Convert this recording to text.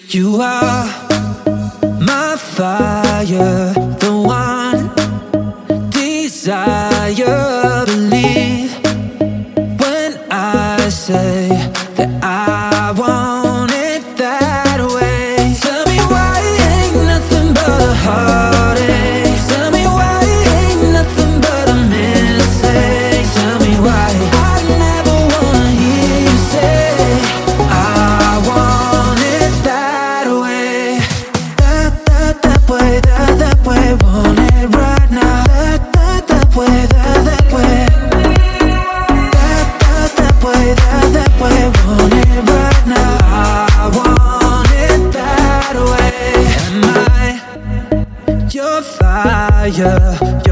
You are my fire, the one desire. Believe when I say that I want it that way. Tell me why it ain't nothing but a heartache. Tell me why it ain't nothing but a mistake. Tell me why I never wanna hear you say I want it that way. That way, that way, want it right now. That way, that way. That way, that way, want it right now. I want it that way. Am I your fire?